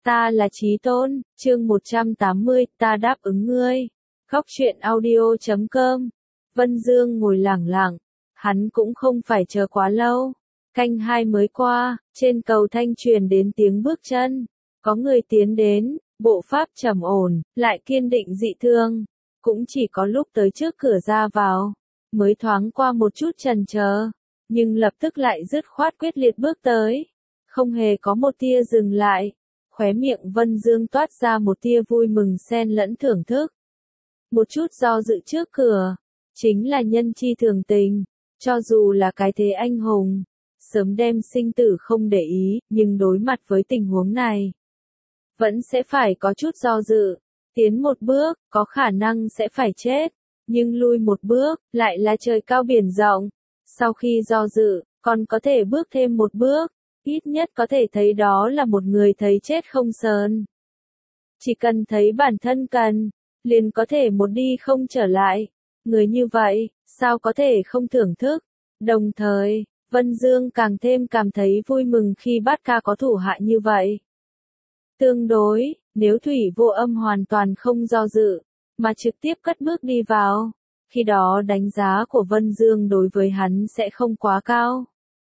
Ta là Chí Tôn, chương 180, ta đáp ứng ngươi. Góc truyện audio.com. Vân Dương ngồi lẳng lặng, hắn cũng không phải chờ quá lâu. Canh 2 mới qua, trên cầu thanh truyền đến tiếng bước chân. Có người tiến đến, bộ pháp trầm ổn, lại kiên định dị thương. Cũng chỉ có lúc tới trước cửa ra vào, mới thoáng qua một chút chần chờ, nhưng lập tức lại dứt khoát quyết liệt bước tới. Không hề có một tia dừng lại. Khóe miệng Vân Dương toát ra một tia vui mừng xen lẫn thưởng thức. Một chút do dự trước cửa, chính là nhân chi thường tình, cho dù là cái thế anh hùng, sớm đem sinh tử không để ý, nhưng đối mặt với tình huống này, vẫn sẽ phải có chút do dự. Tiến một bước, có khả năng sẽ phải chết, nhưng lui một bước, lại là trời cao biển rộng. Sau khi do dự, còn có thể bước thêm một bước. Ít nhất có thể thấy đó là một người thấy chết không sờn. Chỉ cần thấy bản thân cần, liền có thể một đi không trở lại. Người như vậy, sao có thể không thưởng thức? Đồng thời, Vân Dương càng thêm cảm thấy vui mừng khi Bát Ca có thủ hạ như vậy. Tương đối, nếu Thủy Vô Âm hoàn toàn không do dự, mà trực tiếp cất bước đi vào, khi đó đánh giá của Vân Dương đối với hắn sẽ không quá cao.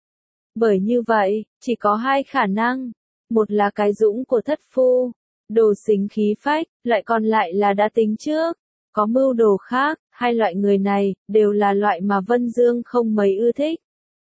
Bởi như vậy, chỉ có hai khả năng. Một là cái dũng của thất phu, đồ xính khí phách, loại còn lại là đã tính trước, có mưu đồ khác. Hai loại người này, đều là loại mà Vân Dương không mấy ưa thích.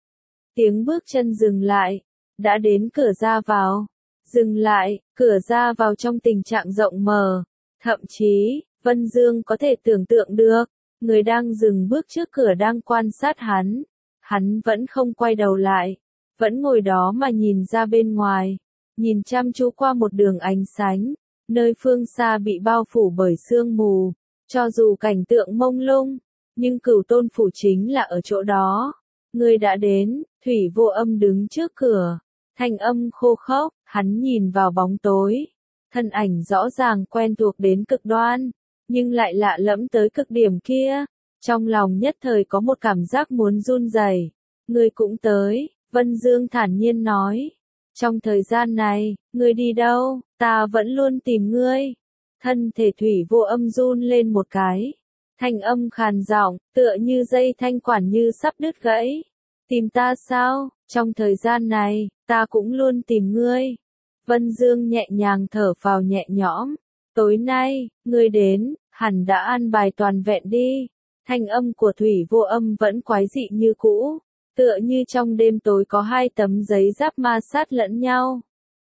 Tiếng bước chân dừng lại, đã đến cửa ra vào. Dừng lại, cửa ra vào trong tình trạng rộng mở. Thậm chí, Vân Dương có thể tưởng tượng được, người đang dừng bước trước cửa đang quan sát hắn. Hắn vẫn không quay đầu lại. Vẫn ngồi đó mà nhìn ra bên ngoài, nhìn chăm chú qua một đường ánh sáng, nơi phương xa bị bao phủ bởi sương mù, cho dù cảnh tượng mông lung, nhưng Cửu Tôn phủ chính là ở chỗ đó. Người đã đến, Thủy Vô Âm đứng trước cửa, thanh âm khô khốc, hắn nhìn vào bóng tối, thân ảnh rõ ràng quen thuộc đến cực đoan, nhưng lại lạ lẫm tới cực điểm kia, trong lòng nhất thời có một cảm giác muốn run rẩy. Người cũng tới. Vân Dương thản nhiên nói, trong thời gian này, ngươi đi đâu, ta vẫn luôn tìm ngươi. Thân thể Thủy Vô Âm run lên một cái, thanh âm khàn giọng, tựa như dây thanh quản như sắp đứt gãy. Tìm ta sao, trong thời gian này, ta cũng luôn tìm ngươi. Vân Dương nhẹ nhàng thở phào nhẹ nhõm, tối nay, ngươi đến, hẳn đã an bài toàn vẹn đi. Thanh âm của Thủy Vô Âm vẫn quái dị như cũ. Tựa như trong đêm tối có hai tấm giấy giáp ma sát lẫn nhau.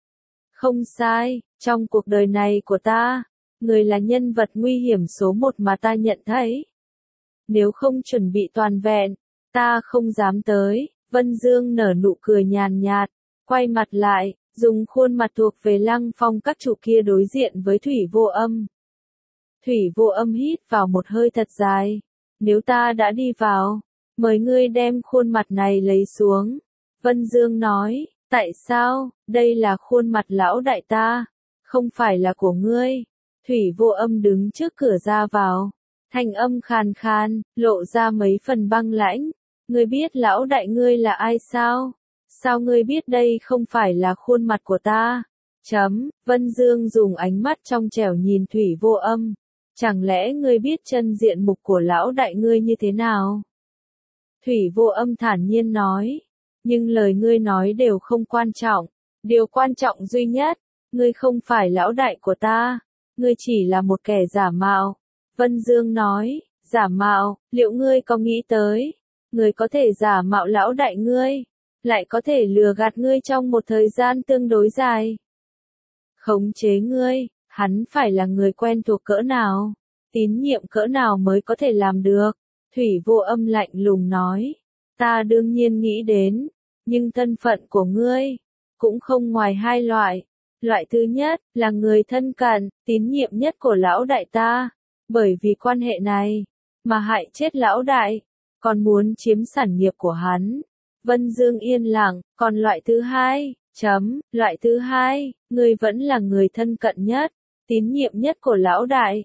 Không sai, trong cuộc đời này của ta, người là nhân vật nguy hiểm số một mà ta nhận thấy. Nếu không chuẩn bị toàn vẹn, ta không dám tới. Vân Dương nở nụ cười nhàn nhạt, quay mặt lại, dùng khuôn mặt thuộc về Lăng Phong các chủ kia đối diện với Thủy Vô Âm. Thủy Vô Âm hít vào một hơi thật dài. Nếu ta đã đi vào, mời ngươi đem khuôn mặt này lấy xuống. Vân Dương nói, tại sao, đây là khuôn mặt lão đại ta, không phải là của ngươi. Thủy Vô Âm đứng trước cửa ra vào, thanh âm khàn khàn, lộ ra mấy phần băng lãnh. Ngươi biết lão đại ngươi là ai sao? Sao ngươi biết đây không phải là khuôn mặt của ta? Vân Dương dùng ánh mắt trong trẻo nhìn Thủy Vô Âm. Chẳng lẽ ngươi biết chân diện mục của lão đại ngươi như thế nào? Thủy Vô Âm thản nhiên nói, nhưng lời ngươi nói đều không quan trọng, điều quan trọng duy nhất, ngươi không phải lão đại của ta, ngươi chỉ là một kẻ giả mạo. Vân Dương nói, giả mạo, liệu ngươi có nghĩ tới, ngươi có thể giả mạo lão đại ngươi, lại có thể lừa gạt ngươi trong một thời gian tương đối dài. Khống chế ngươi, hắn phải là người quen thuộc cỡ nào, tín nhiệm cỡ nào mới có thể làm được. Thủy Vô Âm lạnh lùng nói, ta đương nhiên nghĩ đến, nhưng thân phận của ngươi, cũng không ngoài hai loại. Loại thứ nhất, là người thân cận, tín nhiệm nhất của lão đại ta, bởi vì quan hệ này, mà hại chết lão đại, còn muốn chiếm sản nghiệp của hắn. Vân Dương yên lặng, còn loại thứ hai, loại thứ hai, ngươi vẫn là người thân cận nhất, tín nhiệm nhất của lão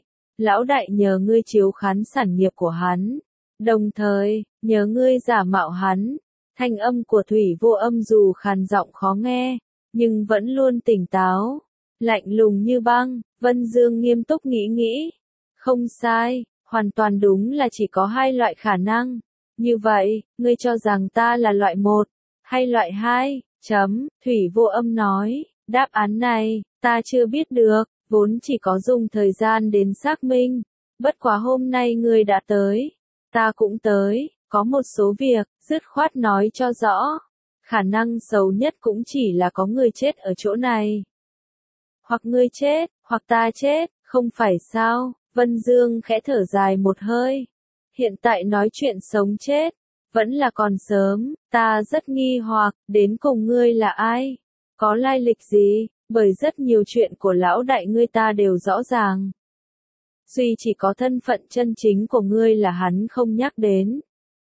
đại nhờ ngươi chiếu khán sản nghiệp của hắn. Đồng thời, nhớ ngươi giả mạo hắn. Thanh âm của Thủy Vô Âm dù khàn giọng khó nghe, nhưng vẫn luôn tỉnh táo. lạnh lùng như băng. Vân Dương nghiêm túc nghĩ. Không sai, hoàn toàn đúng là chỉ có hai loại khả năng. Như vậy, ngươi cho rằng ta là loại 1, hay loại 2? Thủy Vô Âm nói, đáp án này, ta chưa biết được, vốn chỉ có dùng thời gian đến xác minh. Bất quá hôm nay ngươi đã tới, ta cũng tới, có một số việc, dứt khoát nói cho rõ. Khả năng xấu nhất cũng chỉ là có người chết ở chỗ này. Hoặc ngươi chết, hoặc ta chết, không phải sao? Vân Dương khẽ thở dài một hơi. Hiện tại nói chuyện sống chết, vẫn là còn sớm, ta rất nghi hoặc, đến cùng ngươi là ai? Có lai lịch gì? Bởi rất nhiều chuyện của lão đại ngươi ta đều rõ ràng. Duy chỉ có thân phận chân chính của ngươi là hắn không nhắc đến.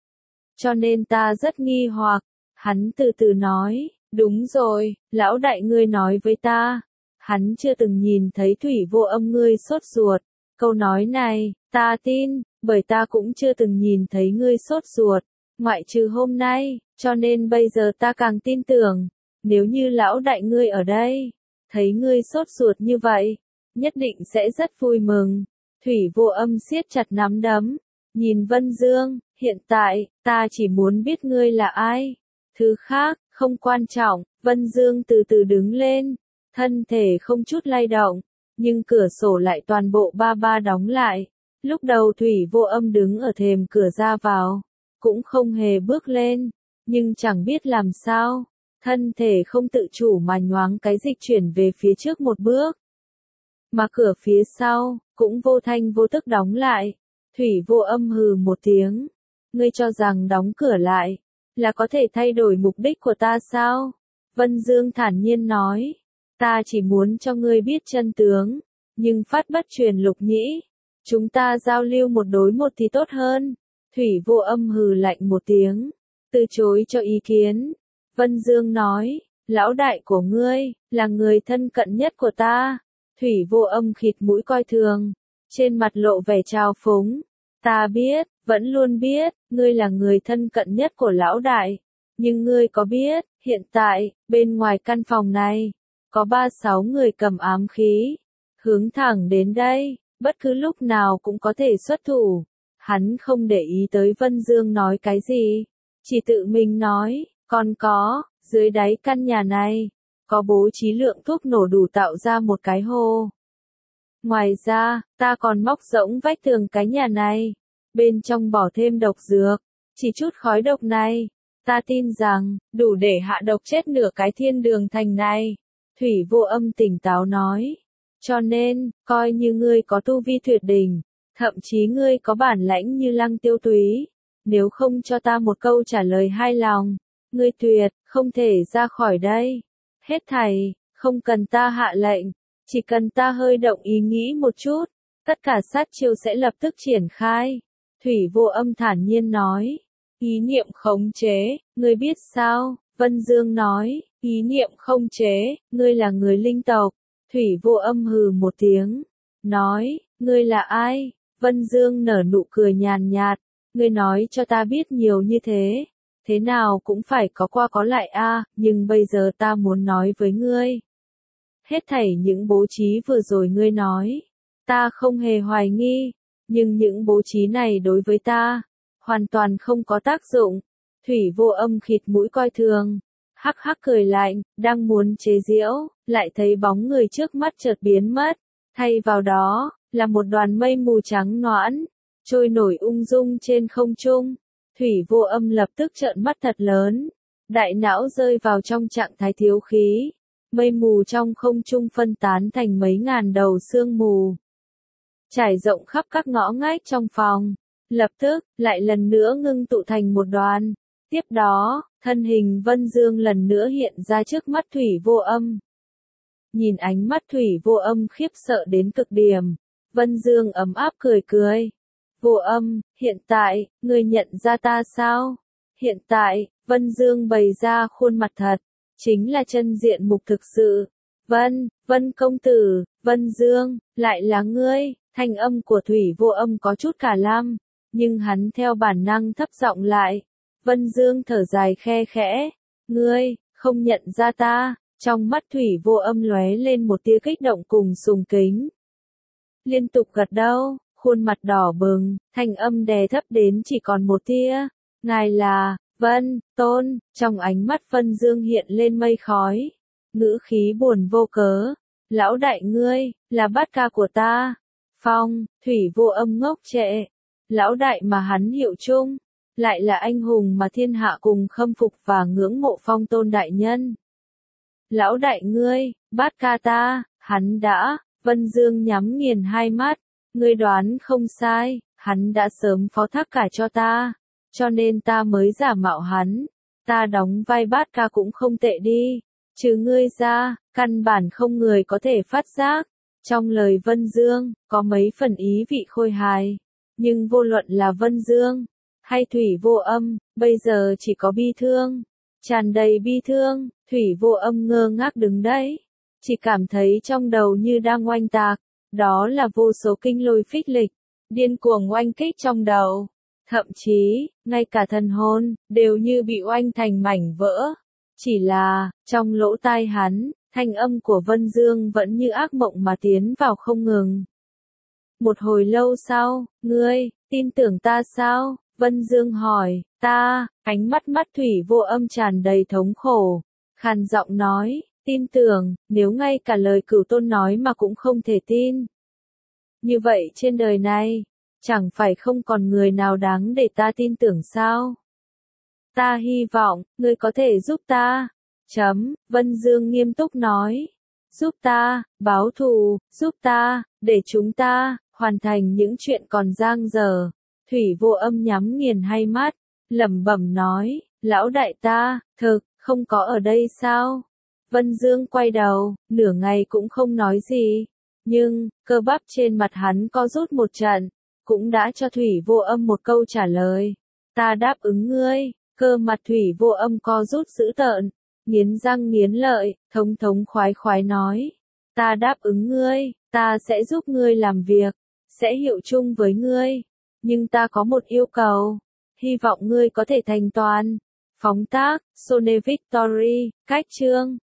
Cho nên ta rất nghi hoặc, hắn từ từ nói, đúng rồi, lão đại ngươi nói với ta, hắn chưa từng nhìn thấy Thủy Vô Âm ngươi sốt ruột. Câu nói này, ta tin, bởi ta cũng chưa từng nhìn thấy ngươi sốt ruột, ngoại trừ hôm nay, cho nên bây giờ ta càng tin tưởng, nếu như lão đại ngươi ở đây, thấy ngươi sốt ruột như vậy, nhất định sẽ rất vui mừng. Thủy Vô Âm siết chặt nắm đấm, nhìn Vân Dương, hiện tại, ta chỉ muốn biết ngươi là ai. Thứ khác, không quan trọng. Vân Dương từ từ đứng lên, thân thể không chút lay động, nhưng cửa sổ lại toàn bộ ba đóng lại. Lúc đầu Thủy Vô Âm đứng ở thềm cửa ra vào, cũng không hề bước lên, nhưng chẳng biết làm sao, thân thể không tự chủ mà nhoáng cái dịch chuyển về phía trước một bước. Mà cửa phía sau, cũng vô thanh vô tức đóng lại. Thủy Vô Âm hừ một tiếng. Ngươi cho rằng đóng cửa lại, là có thể thay đổi mục đích của ta sao? Vân Dương thản nhiên nói. Ta chỉ muốn cho ngươi biết chân tướng, nhưng phát bất truyền lục nhĩ. Chúng ta giao lưu một đối một thì tốt hơn. Thủy Vô Âm hừ lạnh một tiếng, từ chối cho ý kiến. Vân Dương nói, lão đại của ngươi, là người thân cận nhất của ta. Thủy Vô Âm khịt mũi coi thường, trên mặt lộ vẻ trào phúng. Ta biết, vẫn luôn biết, ngươi là người thân cận nhất của lão đại. Nhưng ngươi có biết, hiện tại, bên ngoài căn phòng này, có 3-6 người cầm ám khí, hướng thẳng đến đây, bất cứ lúc nào cũng có thể xuất thủ. Hắn không để ý tới Vân Dương nói cái gì, chỉ tự mình nói, còn có, dưới đáy căn nhà này, có bố trí lượng thuốc nổ đủ tạo ra một cái hô. Ngoài ra, ta còn móc rỗng vách tường cái nhà này, bên trong bỏ thêm độc dược, chỉ chút khói độc này, ta tin rằng, đủ để hạ độc chết nửa cái thiên đường thành này. Thủy Vô Âm tỉnh táo nói, cho nên, coi như ngươi có tu vi tuyệt đỉnh, thậm chí ngươi có bản lãnh như Lăng Tiêu Túy, nếu không cho ta một câu trả lời hài lòng, ngươi tuyệt không thể ra khỏi đây. Hết thảy, không cần ta hạ lệnh, chỉ cần ta hơi động ý nghĩ một chút, tất cả sát chiêu sẽ lập tức triển khai. Thủy Vô Âm thản nhiên nói, ý niệm khống chế, ngươi biết sao? Vân Dương nói, ý niệm không chế, ngươi là người linh tộc. Thủy Vô Âm hừ một tiếng, nói, ngươi là ai? Vân Dương nở nụ cười nhàn nhạt, ngươi nói cho ta biết nhiều như thế nào cũng phải có qua có lại a, nhưng bây giờ ta muốn nói với ngươi. Hết thảy những bố trí vừa rồi ngươi nói, ta không hề hoài nghi, nhưng những bố trí này đối với ta, hoàn toàn không có tác dụng. Thủy Vô Âm khịt mũi coi thường, hắc hắc cười lạnh, đang muốn chế giễu, lại thấy bóng người trước mắt chợt biến mất, thay vào đó, là một đoàn mây mù trắng nõn, trôi nổi ung dung trên không trung. Thủy Vô Âm lập tức trợn mắt thật lớn, đại não rơi vào trong trạng thái thiếu khí. Mây mù trong không trung phân tán thành mấy ngàn đầu sương mù, trải rộng khắp các ngõ ngách trong phòng, lập tức, lại lần nữa ngưng tụ thành một đoàn. Tiếp đó, thân hình Vân Dương lần nữa hiện ra trước mắt Thủy Vô Âm. Nhìn ánh mắt Thủy Vô Âm khiếp sợ đến cực điểm, Vân Dương ấm áp cười cười. Vô Âm, hiện tại, ngươi nhận ra ta sao? Hiện tại, Vân Dương bày ra khuôn mặt thật, chính là chân diện mục thực sự. Vân công tử, Vân Dương, lại là ngươi. Thanh âm của Thủy Vô Âm có chút cả lăm, nhưng hắn theo bản năng thấp giọng lại. Vân Dương thở dài khe khẽ, ngươi, không nhận ra ta, Trong mắt Thủy Vô Âm lóe lên một tia kích động cùng sùng kính. Liên tục gật đầu, khuôn mặt đỏ bừng, thanh âm đè thấp đến chỉ còn một tia. Ngài là, Vân, Tôn, trong ánh mắt Vân Dương hiện lên mây khói. Ngữ khí buồn vô cớ. Lão đại ngươi, là bát ca của ta. Phong, Thủy Vô Âm ngốc trệ. Lão đại mà hắn hiệu chung, lại là anh hùng mà thiên hạ cùng khâm phục và ngưỡng mộ Phong Tôn đại nhân. Lão đại ngươi, bát ca ta, hắn đã, Vân Dương nhắm nghiền hai mắt, ngươi đoán không sai, hắn đã sớm phó thác cả cho ta, cho nên ta mới giả mạo hắn, ta đóng vai bát ca cũng không tệ đi, trừ ngươi ra, căn bản không người có thể phát giác. Trong lời Vân Dương, có mấy phần ý vị khôi hài, nhưng vô luận là Vân Dương, hay Thủy Vô Âm, bây giờ chỉ có bi thương, tràn đầy bi thương. Thủy Vô Âm ngơ ngác đứng đấy, chỉ cảm thấy trong đầu như đang oanh tạc, đó là vô số kinh lôi phích lịch, điên cuồng oanh kích trong đầu, thậm chí, ngay cả thần hồn, đều như bị oanh thành mảnh vỡ. Chỉ là, trong lỗ tai hắn, thanh âm của Vân Dương vẫn như ác mộng mà tiến vào không ngừng. Một hồi lâu sau, ngươi, tin tưởng ta sao? Vân Dương hỏi, ta, ánh mắt Thủy Vô Âm tràn đầy thống khổ. Khàn giọng nói, tin tưởng, nếu ngay cả lời Cửu Tôn nói mà cũng không thể tin. Như vậy trên đời này, chẳng phải không còn người nào đáng để ta tin tưởng sao? Ta hy vọng, ngươi có thể giúp ta. Vân Dương nghiêm túc nói. Giúp ta, báo thù, giúp ta, để chúng ta, hoàn thành những chuyện còn dang dở. Thủy Vô Âm nhắm nghiền hai mắt, lẩm bẩm nói, lão đại ta, thực, không có ở đây sao? Vân Dương quay đầu, nửa ngày cũng không nói gì. Nhưng, cơ bắp trên mặt hắn co rút một trận, cũng đã cho Thủy Vô Âm một câu trả lời. Ta đáp ứng ngươi, cơ mặt Thủy Vô Âm co rút dữ tợn, nghiến răng nghiến lợi, thống khoái nói. Ta đáp ứng ngươi, ta sẽ giúp ngươi làm việc, sẽ hiệu chung với ngươi. Nhưng ta có một yêu cầu, hy vọng ngươi có thể thành toàn. Phóng tác, Sone Victory, cách chương.